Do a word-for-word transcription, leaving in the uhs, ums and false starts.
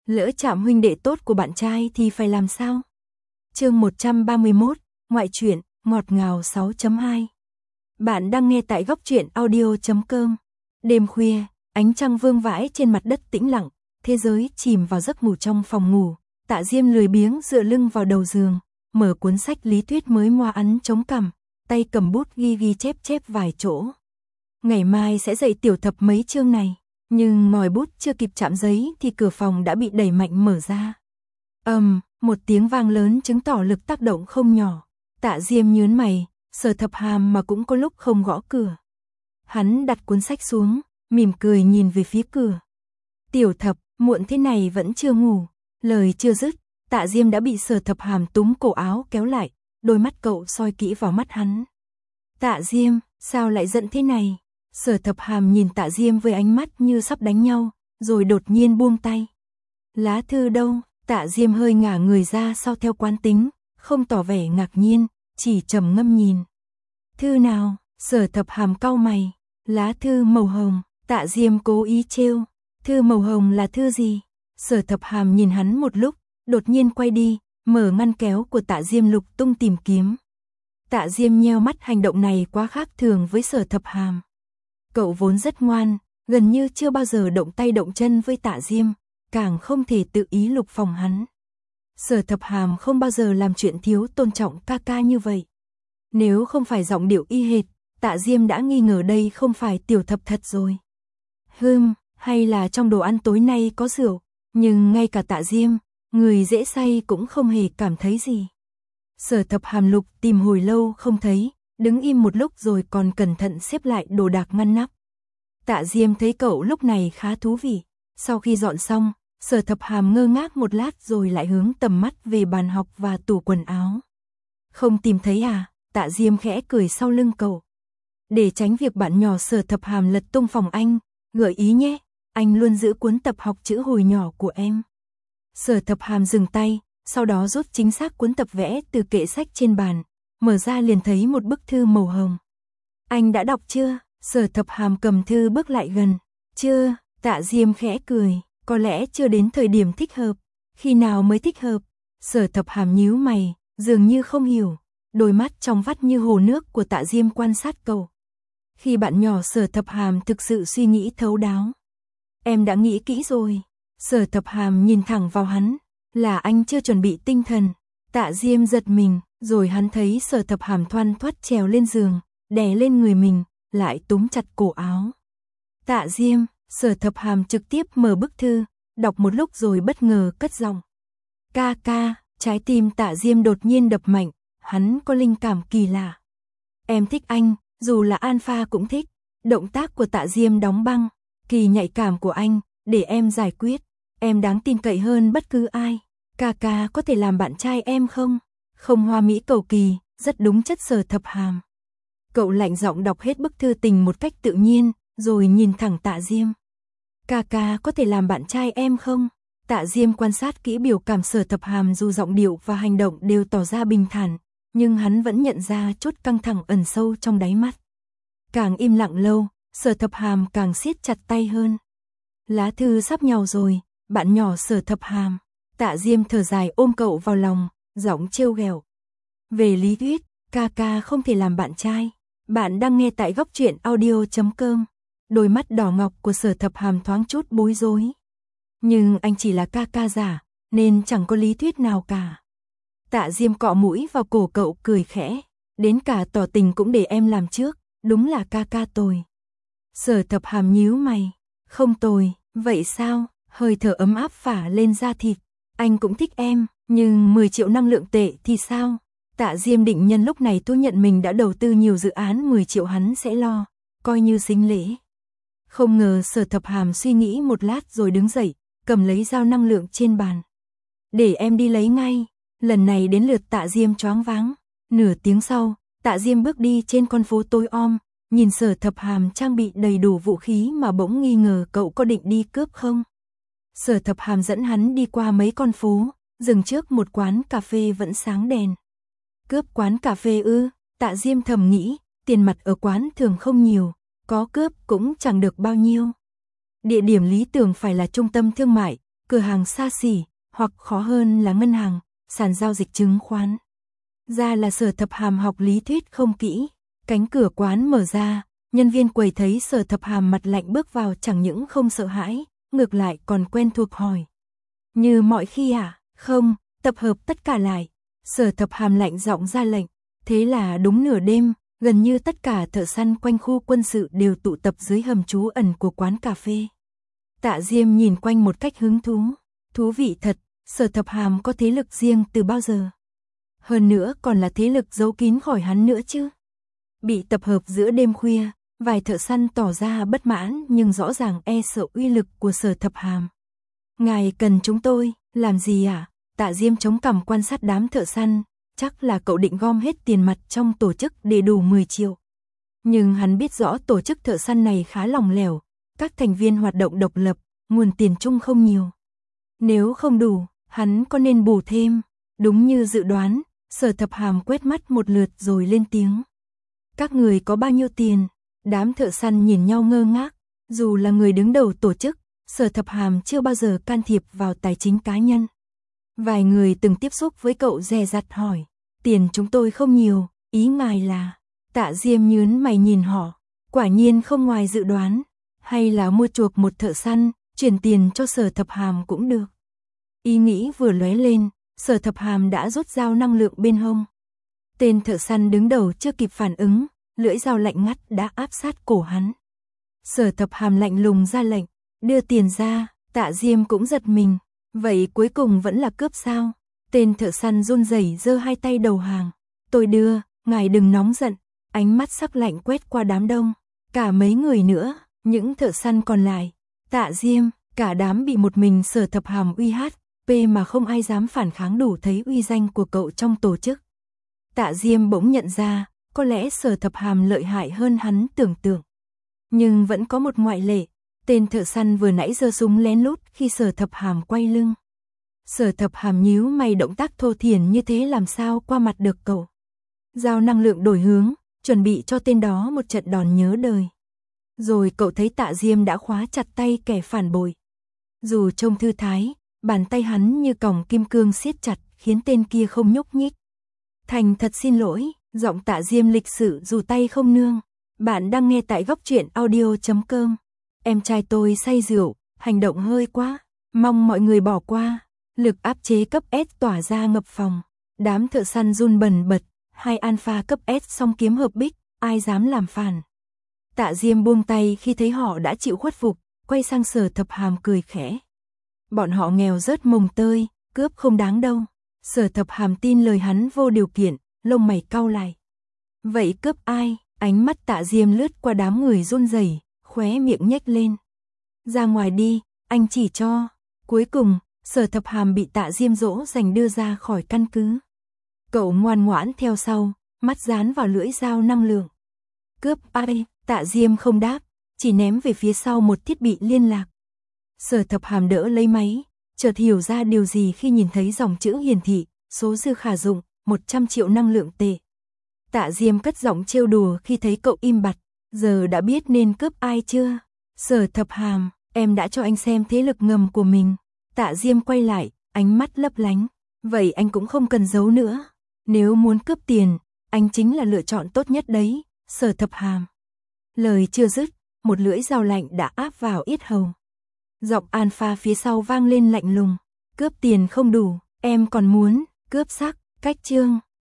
Lỡ chạm huynh đệ tốt của bạn trai thì phải làm sao? Chương một trăm ba mươi mốt, ngoại truyện, ngọt ngào sáu chấm hai. Bạn đang nghe tại góc truyện audio chấm com. Đêm khuya, ánh trăng vương vãi trên mặt đất tĩnh lặng, thế giới chìm vào giấc ngủ trong phòng ngủ. Tạ Diêm lười biếng dựa lưng vào đầu giường, mở cuốn sách lý thuyết mới moa ắn chống cằm, tay cầm bút ghi ghi chép chép vài chỗ. Ngày mai sẽ dạy tiểu thập mấy chương này, nhưng ngòi bút chưa kịp chạm giấy thì cửa phòng đã bị đẩy mạnh mở ra. Ầm, um, một tiếng vang lớn chứng tỏ lực tác động không nhỏ. Tạ Diêm nhướng mày, Sở Thập Hàm mà cũng có lúc không gõ cửa. Hắn đặt cuốn sách xuống, mỉm cười nhìn về phía cửa. Tiểu Thập, muộn thế này vẫn chưa ngủ. Lời chưa dứt, Tạ Diêm đã bị Sở Thập Hàm túm cổ áo kéo lại, đôi mắt cậu soi kỹ vào mắt hắn. Tạ Diêm, sao lại giận thế này? Sở Thập Hàm nhìn Tạ Diêm với ánh mắt như sắp đánh nhau, rồi đột nhiên buông tay. Lá thư đâu? Tạ Diêm hơi ngả người ra sau theo quán tính, không tỏ vẻ ngạc nhiên, chỉ trầm ngâm nhìn. Thư nào? Sở Thập Hàm cau mày. Lá thư màu hồng. Tạ Diêm cố ý trêu. Thư màu hồng là thư gì? Sở Thập Hàm nhìn hắn một lúc, đột nhiên quay đi, mở ngăn kéo của Tạ Diêm lục tung tìm kiếm. Tạ Diêm nheo mắt, hành động này quá khác thường với Sở Thập Hàm. Cậu vốn rất ngoan, gần như chưa bao giờ động tay động chân với Tạ Diêm, càng không thể tự ý lục phòng hắn. Sở Thập Hàm không bao giờ làm chuyện thiếu tôn trọng ca ca như vậy. Nếu không phải giọng điệu y hệt, Tạ Diêm đã nghi ngờ đây không phải tiểu thập thật rồi. Hừm, hay là trong đồ ăn tối nay có rượu, nhưng ngay cả Tạ Diêm, người dễ say cũng không hề cảm thấy gì. Sở Thập Hàm lục tìm hồi lâu không thấy, đứng im một lúc rồi còn cẩn thận xếp lại đồ đạc ngăn nắp. Tạ Diêm thấy cậu lúc này khá thú vị. Sau khi dọn xong, Sở Thập Hàm ngơ ngác một lát rồi lại hướng tầm mắt về bàn học và tủ quần áo. Không tìm thấy à? Tạ Diêm khẽ cười sau lưng cậu. Để tránh việc bạn nhỏ Sở Thập Hàm lật tung phòng anh, gợi ý nhé, anh luôn giữ cuốn tập học chữ hồi nhỏ của em. Sở Thập Hàm dừng tay, sau đó rút chính xác cuốn tập vẽ từ kệ sách trên bàn, mở ra liền thấy một bức thư màu hồng. Anh đã đọc chưa? Sở Thập Hàm cầm thư bước lại gần. Chưa. Tạ Diêm khẽ cười, có lẽ chưa đến thời điểm thích hợp. Khi nào mới thích hợp? Sở Thập Hàm nhíu mày, dường như không hiểu. Đôi mắt trong vắt như hồ nước của Tạ Diêm quan sát cậu. Khi bạn nhỏ Sở Thập Hàm thực sự suy nghĩ thấu đáo. Em đã nghĩ kỹ rồi. Sở Thập Hàm nhìn thẳng vào hắn, là anh chưa chuẩn bị tinh thần. Tạ Diêm giật mình, rồi hắn thấy Sở Thập Hàm thoăn thoắt trèo lên giường, đè lên người mình, lại túm chặt cổ áo. Tạ Diêm, Sở Thập Hàm trực tiếp mở bức thư, đọc một lúc rồi bất ngờ cất giọng. Ca ca, trái tim Tạ Diêm đột nhiên đập mạnh, hắn có linh cảm kỳ lạ. Em thích anh, dù là alpha cũng thích. Động tác của Tạ Diêm đóng băng, kỳ nhạy cảm của anh, để em giải quyết. Em đáng tin cậy hơn bất cứ ai. Ca ca có thể làm bạn trai em không? Không hoa mỹ cầu kỳ, rất đúng chất Sở Thập Hàm. Cậu lạnh giọng đọc hết bức thư tình một cách tự nhiên, rồi nhìn thẳng Tạ Diêm. Ca ca có thể làm bạn trai em không? Tạ Diêm quan sát kỹ biểu cảm Sở Thập Hàm, dù giọng điệu và hành động đều tỏ ra bình thản, nhưng hắn vẫn nhận ra chút căng thẳng ẩn sâu trong đáy mắt. Càng im lặng lâu, Sở Thập Hàm càng siết chặt tay hơn. Lá thư sắp nhàu rồi, bạn nhỏ Sở Thập Hàm. Tạ Diêm thở dài ôm cậu vào lòng, giọng trêu ghẹo. Về lý thuyết, ca ca không thể làm bạn trai. Bạn đang nghe tại góc truyện audio chấm com. Đôi mắt đỏ ngọc của Sở Thập Hàm thoáng chút bối rối. Nhưng anh chỉ là ca ca giả, nên chẳng có lý thuyết nào cả. Tạ Diêm cọ mũi vào cổ cậu cười khẽ. Đến cả tỏ tình cũng để em làm trước, đúng là ca ca tồi. Sở Thập Hàm nhíu mày. Không tồi, vậy sao? Hơi thở ấm áp phả lên da thịt. Anh cũng thích em, nhưng mười triệu năng lượng tệ thì sao? Tạ Diêm định nhân lúc này thú nhận mình đã đầu tư nhiều dự án, mười triệu hắn sẽ lo, coi như sính lễ. Không ngờ Sở Thập Hàm suy nghĩ một lát rồi đứng dậy, cầm lấy dao năng lượng trên bàn. Để em đi lấy ngay. Lần này đến lượt Tạ Diêm choáng váng. Nửa tiếng sau, Tạ Diêm bước đi trên con phố tối om, nhìn Sở Thập Hàm trang bị đầy đủ vũ khí mà bỗng nghi ngờ cậu có định đi cướp không. Sở Thập Hàm dẫn hắn đi qua mấy con phố, dừng trước một quán cà phê vẫn sáng đèn. Cướp quán cà phê ư? Tạ Diêm thầm nghĩ, tiền mặt ở quán thường không nhiều, có cướp cũng chẳng được bao nhiêu. Địa điểm lý tưởng phải là trung tâm thương mại, cửa hàng xa xỉ, hoặc khó hơn là ngân hàng, sàn giao dịch chứng khoán. Ra là Sở Thập Hàm học lý thuyết không kỹ, cánh cửa quán mở ra, nhân viên quầy thấy Sở Thập Hàm mặt lạnh bước vào chẳng những không sợ hãi, ngược lại còn quen thuộc hỏi. Như mọi khi à? Không, tập hợp tất cả lại. Sở Thập Hàm lạnh giọng ra lệnh. Thế là đúng nửa đêm, gần như tất cả thợ săn quanh khu quân sự đều tụ tập dưới hầm trú ẩn của quán cà phê. Tạ Diêm nhìn quanh một cách hứng thú. Thú vị thật, Sở Thập Hàm có thế lực riêng từ bao giờ? Hơn nữa còn là thế lực giấu kín khỏi hắn nữa chứ. Bị tập hợp giữa đêm khuya, vài thợ săn tỏ ra bất mãn nhưng rõ ràng e sợ uy lực của Sở Thập Hàm. Ngài cần chúng tôi, làm gì ạ? À? Tạ Diêm chống cằm quan sát đám thợ săn, chắc là cậu định gom hết tiền mặt trong tổ chức để đủ mười triệu. Nhưng hắn biết rõ tổ chức thợ săn này khá lỏng lẻo, các thành viên hoạt động độc lập, nguồn tiền chung không nhiều. Nếu không đủ, hắn có nên bù thêm? Đúng như dự đoán, Sở Thập Hàm quét mắt một lượt rồi lên tiếng. Các người có bao nhiêu tiền? Đám thợ săn nhìn nhau ngơ ngác, dù là người đứng đầu tổ chức, Sở Thập Hàm chưa bao giờ can thiệp vào tài chính cá nhân. Vài người từng tiếp xúc với cậu dè dặt hỏi, tiền chúng tôi không nhiều, ý ngài là? Tạ Diêm nhướng mày nhìn họ, quả nhiên không ngoài dự đoán, hay là mua chuộc một thợ săn, chuyển tiền cho Sở Thập Hàm cũng được. Ý nghĩ vừa lóe lên, Sở Thập Hàm đã rút dao năng lượng bên hông. Tên thợ săn đứng đầu chưa kịp phản ứng, lưỡi dao lạnh ngắt đã áp sát cổ hắn. Sở Thập Hàm lạnh lùng ra lệnh, đưa tiền ra. Tạ Diêm cũng giật mình, vậy cuối cùng vẫn là cướp sao? Tên thợ săn run rẩy giơ hai tay đầu hàng. Tôi đưa, ngài đừng nóng giận. Ánh mắt sắc lạnh quét qua đám đông, cả mấy người nữa, những thợ săn còn lại. Tạ Diêm, cả đám bị một mình Sở Thập Hàm uy hát pê mà không ai dám phản kháng, đủ thấy uy danh của cậu trong tổ chức. Tạ Diêm bỗng nhận ra, có lẽ Sở Thập Hàm lợi hại hơn hắn tưởng tượng. Nhưng vẫn có một ngoại lệ, tên thợ săn vừa nãy giơ súng lén lút khi Sở Thập Hàm quay lưng. Sở Thập Hàm nhíu mày, động tác thô thiển như thế làm sao qua mặt được cậu. Dao năng lượng đổi hướng, chuẩn bị cho tên đó một trận đòn nhớ đời. Rồi cậu thấy Tạ Diêm đã khóa chặt tay kẻ phản bội. Dù trông thư thái, bàn tay hắn như còng kim cương siết chặt, khiến tên kia không nhúc nhích. Thành thật xin lỗi, giọng Tạ Diêm lịch sự dù tay không nương. Bạn đang nghe tại góc truyện audio chấm com. Em trai tôi say rượu, hành động hơi quá, mong mọi người bỏ qua. Lực áp chế cấp S tỏa ra ngập phòng. Đám thợ săn run bần bật, hai alpha cấp S song kiếm hợp bích, ai dám làm phản. Tạ Diêm buông tay khi thấy họ đã chịu khuất phục, quay sang Sở Thập Hàm cười khẽ. Bọn họ nghèo rớt mồng tơi, cướp không đáng đâu. Sở Thập Hàm tin lời hắn vô điều kiện, lông mày cau lại. Vậy cướp ai? Ánh mắt Tạ Diêm lướt qua đám người run rẩy, khóe miệng nhếch lên. Ra ngoài đi, anh chỉ cho. Cuối cùng, Sở Thập Hàm bị Tạ Diêm dỗ dành đưa ra khỏi căn cứ. Cậu ngoan ngoãn theo sau, mắt dán vào lưỡi dao năng lượng. Cướp ai? Tạ Diêm không đáp, chỉ ném về phía sau một thiết bị liên lạc. Sở Thập Hàm đỡ lấy máy, chợt hiểu ra điều gì khi nhìn thấy dòng chữ hiển thị, số dư khả dụng, một trăm triệu năng lượng tệ. Tạ Diêm cất giọng trêu đùa khi thấy cậu im bặt, giờ đã biết nên cướp ai chưa? Sở Thập Hàm, em đã cho anh xem thế lực ngầm của mình. Tạ Diêm quay lại, ánh mắt lấp lánh, vậy anh cũng không cần giấu nữa. Nếu muốn cướp tiền, anh chính là lựa chọn tốt nhất đấy, Sở Thập Hàm. Lời chưa dứt, một lưỡi dao lạnh đã áp vào yết hầu. Giọng alpha phía sau vang lên lạnh lùng, cướp tiền không đủ, em còn muốn cướp sắc, cách chương.